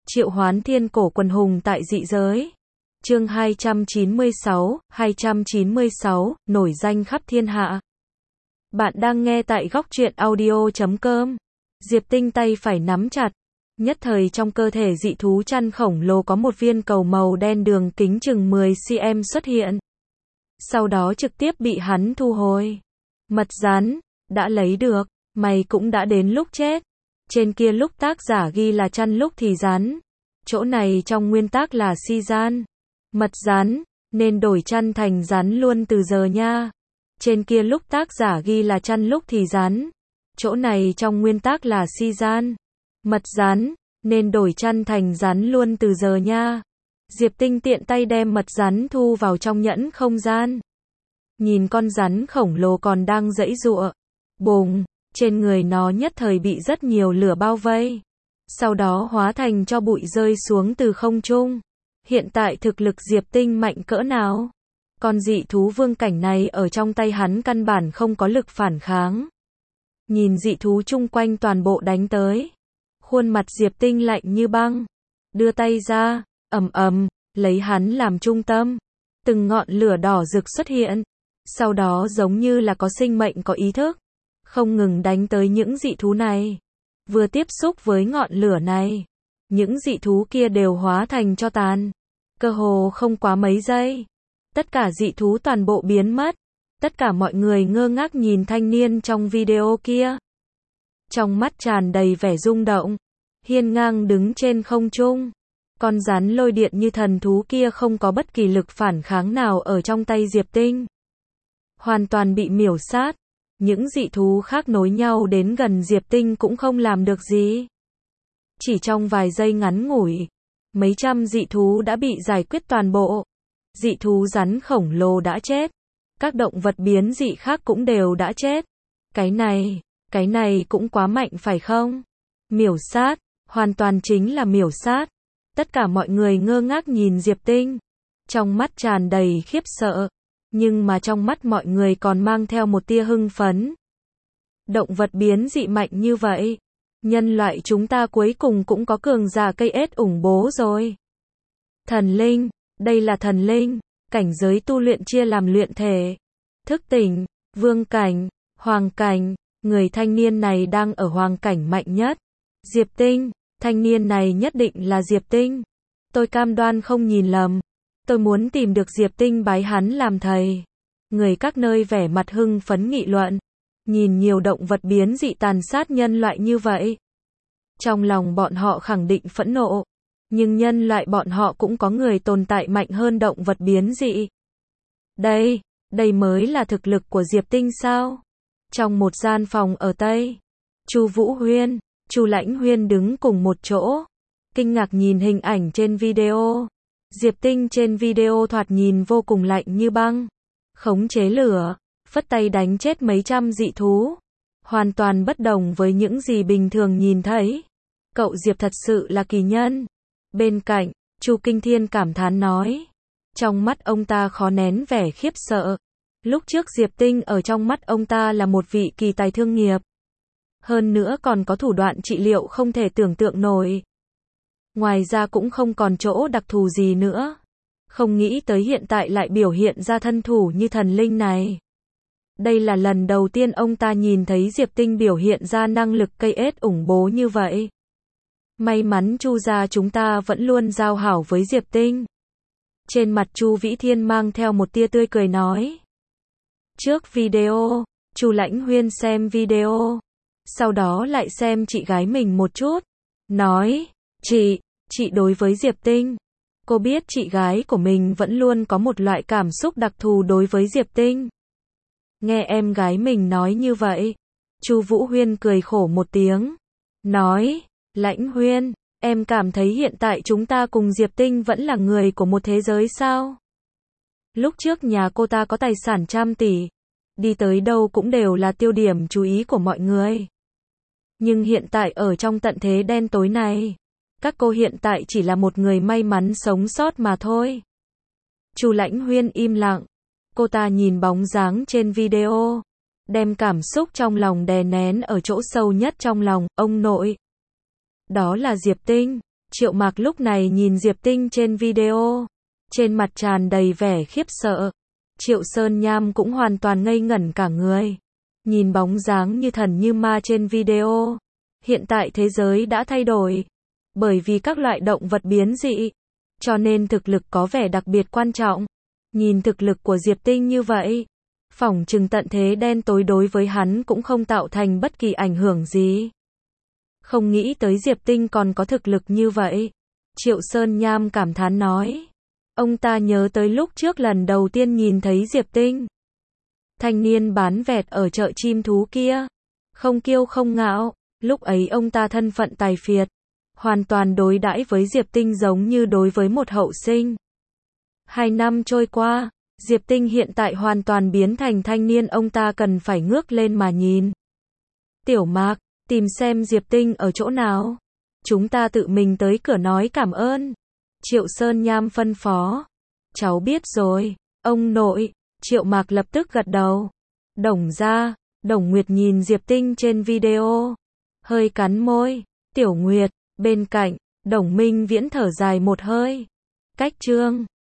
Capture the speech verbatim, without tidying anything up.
Triệu hoán thiên cổ quần hùng tại dị giới. Chương hai trăm chín mươi sáu, hai trăm chín mươi sáu, nổi danh khắp thiên hạ. Bạn đang nghe tại góc truyện audio chấm com. Diệp Tinh tay phải nắm chặt. Nhất thời trong cơ thể dị thú chăn khổng lồ có một viên cầu màu đen đường kính chừng mười xăng-ti-mét xuất hiện. Sau đó trực tiếp bị hắn thu hồi. Mật rắn, đã lấy được, mày cũng đã đến lúc chết. Trên kia lúc tác giả ghi là chăn lúc thì rắn. Chỗ này trong nguyên tác là si gian. Mật rắn, nên đổi chăn thành rắn luôn từ giờ nha. Trên kia lúc tác giả ghi là chăn lúc thì rắn. Chỗ này trong nguyên tác là si gian. Mật rắn, nên đổi chăn thành rắn luôn từ giờ nha. Diệp Tinh tiện tay đem mật rắn thu vào trong nhẫn không gian. Nhìn con rắn khổng lồ còn đang giãy giụa. Bùng, trên người nó nhất thời bị rất nhiều lửa bao vây. Sau đó hóa thành cho bụi rơi xuống từ không trung. Hiện tại thực lực Diệp Tinh mạnh cỡ nào? Con dị thú vương cảnh này ở trong tay hắn căn bản không có lực phản kháng. Nhìn dị thú chung quanh toàn bộ đánh tới. Khuôn mặt Diệp Tinh lạnh như băng. Đưa tay ra, ầm ầm, lấy hắn làm trung tâm. Từng ngọn lửa đỏ rực xuất hiện. Sau đó giống như là có sinh mệnh có ý thức. Không ngừng đánh tới những dị thú này. Vừa tiếp xúc với ngọn lửa này. Những dị thú kia đều hóa thành tro tàn. Cơ hồ không quá mấy giây. Tất cả dị thú toàn bộ biến mất. Tất cả mọi người ngơ ngác nhìn thanh niên trong video kia. Trong mắt tràn đầy vẻ rung động. Hiên ngang đứng trên không trung. Con rắn lôi điện như thần thú kia không có bất kỳ lực phản kháng nào ở trong tay Diệp Tinh. Hoàn toàn bị miểu sát. Những dị thú khác nối nhau đến gần Diệp Tinh cũng không làm được gì. Chỉ trong vài giây ngắn ngủi, mấy trăm dị thú đã bị giải quyết toàn bộ. Dị thú rắn khổng lồ đã chết. Các động vật biến dị khác cũng đều đã chết. Cái này, cái này cũng quá mạnh phải không? Miểu sát, hoàn toàn chính là miểu sát. Tất cả mọi người ngơ ngác nhìn Diệp Tinh. Trong mắt tràn đầy khiếp sợ. Nhưng mà trong mắt mọi người còn mang theo một tia hưng phấn. Động vật biến dị mạnh như vậy. Nhân loại chúng ta cuối cùng cũng có cường giả cây ết ủng bố rồi. Thần linh, đây là thần linh. Cảnh giới tu luyện chia làm luyện thể, thức tỉnh, vương cảnh, hoàng cảnh. Người thanh niên này đang ở hoàng cảnh mạnh nhất. Diệp Tinh, thanh niên này nhất định là Diệp Tinh. Tôi cam đoan không nhìn lầm. Tôi muốn tìm được Diệp Tinh bái hắn làm thầy. Người các nơi vẻ mặt hưng phấn nghị luận. Nhìn nhiều động vật biến dị tàn sát nhân loại như vậy. Trong lòng bọn họ khẳng định phẫn nộ. Nhưng nhân loại bọn họ cũng có người tồn tại mạnh hơn động vật biến dị. Đây, đây mới là thực lực của Diệp Tinh sao? Trong một gian phòng ở Tây, Chu Vũ Huyên, Chu Lãnh Huyên đứng cùng một chỗ. Kinh ngạc nhìn hình ảnh trên video. Diệp Tinh trên video thoạt nhìn vô cùng lạnh như băng. Khống chế lửa, phất tay đánh chết mấy trăm dị thú. Hoàn toàn bất đồng với những gì bình thường nhìn thấy. Cậu Diệp thật sự là kỳ nhân. Bên cạnh, Chu Kinh Thiên cảm thán nói. Trong mắt ông ta khó nén vẻ khiếp sợ. Lúc trước Diệp Tinh ở trong mắt ông ta là một vị kỳ tài thương nghiệp. Hơn nữa còn có thủ đoạn trị liệu không thể tưởng tượng nổi. Ngoài ra cũng không còn chỗ đặc thù gì nữa. Không nghĩ tới hiện tại lại biểu hiện ra thân thủ như thần linh này. Đây là lần đầu tiên ông ta nhìn thấy Diệp Tinh biểu hiện ra năng lực cây ết ủng bố như vậy. May mắn Chu gia chúng ta vẫn luôn giao hảo với Diệp Tinh. Trên mặt Chu Vĩ Thiên mang theo một tia tươi cười nói. Trước video, Chu Lãnh Huyên xem video. Sau đó lại xem chị gái mình một chút. Nói, chị, chị đối với Diệp Tinh. Cô biết chị gái của mình vẫn luôn có một loại cảm xúc đặc thù đối với Diệp Tinh. Nghe em gái mình nói như vậy. Chu Vũ Huyên cười khổ một tiếng. Nói, Lãnh Huyên, em cảm thấy hiện tại chúng ta cùng Diệp Tinh vẫn là người của một thế giới sao? Lúc trước nhà cô ta có tài sản trăm tỷ. Đi tới đâu cũng đều là tiêu điểm chú ý của mọi người. Nhưng hiện tại ở trong tận thế đen tối này, các cô hiện tại chỉ là một người may mắn sống sót mà thôi. Chu Lãnh Huyên im lặng. Cô ta nhìn bóng dáng trên video. Đem cảm xúc trong lòng đè nén ở chỗ sâu nhất trong lòng, ông nội. Đó là Diệp Tinh. Triệu Mạc lúc này nhìn Diệp Tinh trên video, trên mặt tràn đầy vẻ khiếp sợ. Triệu Sơn Nham cũng hoàn toàn ngây ngẩn cả người. Nhìn bóng dáng như thần như ma trên video. Hiện tại thế giới đã thay đổi. Bởi vì các loại động vật biến dị. Cho nên thực lực có vẻ đặc biệt quan trọng. Nhìn thực lực của Diệp Tinh như vậy, phỏng chừng tận thế đen tối đối với hắn cũng không tạo thành bất kỳ ảnh hưởng gì. Không nghĩ tới Diệp Tinh còn có thực lực như vậy. Triệu Sơn Nham cảm thán nói. Ông ta nhớ tới lúc trước lần đầu tiên nhìn thấy Diệp Tinh. Thanh niên bán vẹt ở chợ chim thú kia. Không kiêu không ngạo. Lúc ấy ông ta thân phận tài phiệt. Hoàn toàn đối đãi với Diệp Tinh giống như đối với một hậu sinh. Hai năm trôi qua, Diệp Tinh hiện tại hoàn toàn biến thành thanh niên ông ta cần phải ngước lên mà nhìn. Tiểu Mạc, tìm xem Diệp Tinh ở chỗ nào. Chúng ta tự mình tới cửa nói cảm ơn. Triệu Sơn Nham phân phó. Cháu biết rồi, ông nội. Triệu Mạc lập tức gật đầu. Đồng gia, Đồng Nguyệt nhìn Diệp Tinh trên video. Hơi cắn môi. Tiểu Nguyệt, bên cạnh, Đồng Minh Viễn thở dài một hơi. Cách chương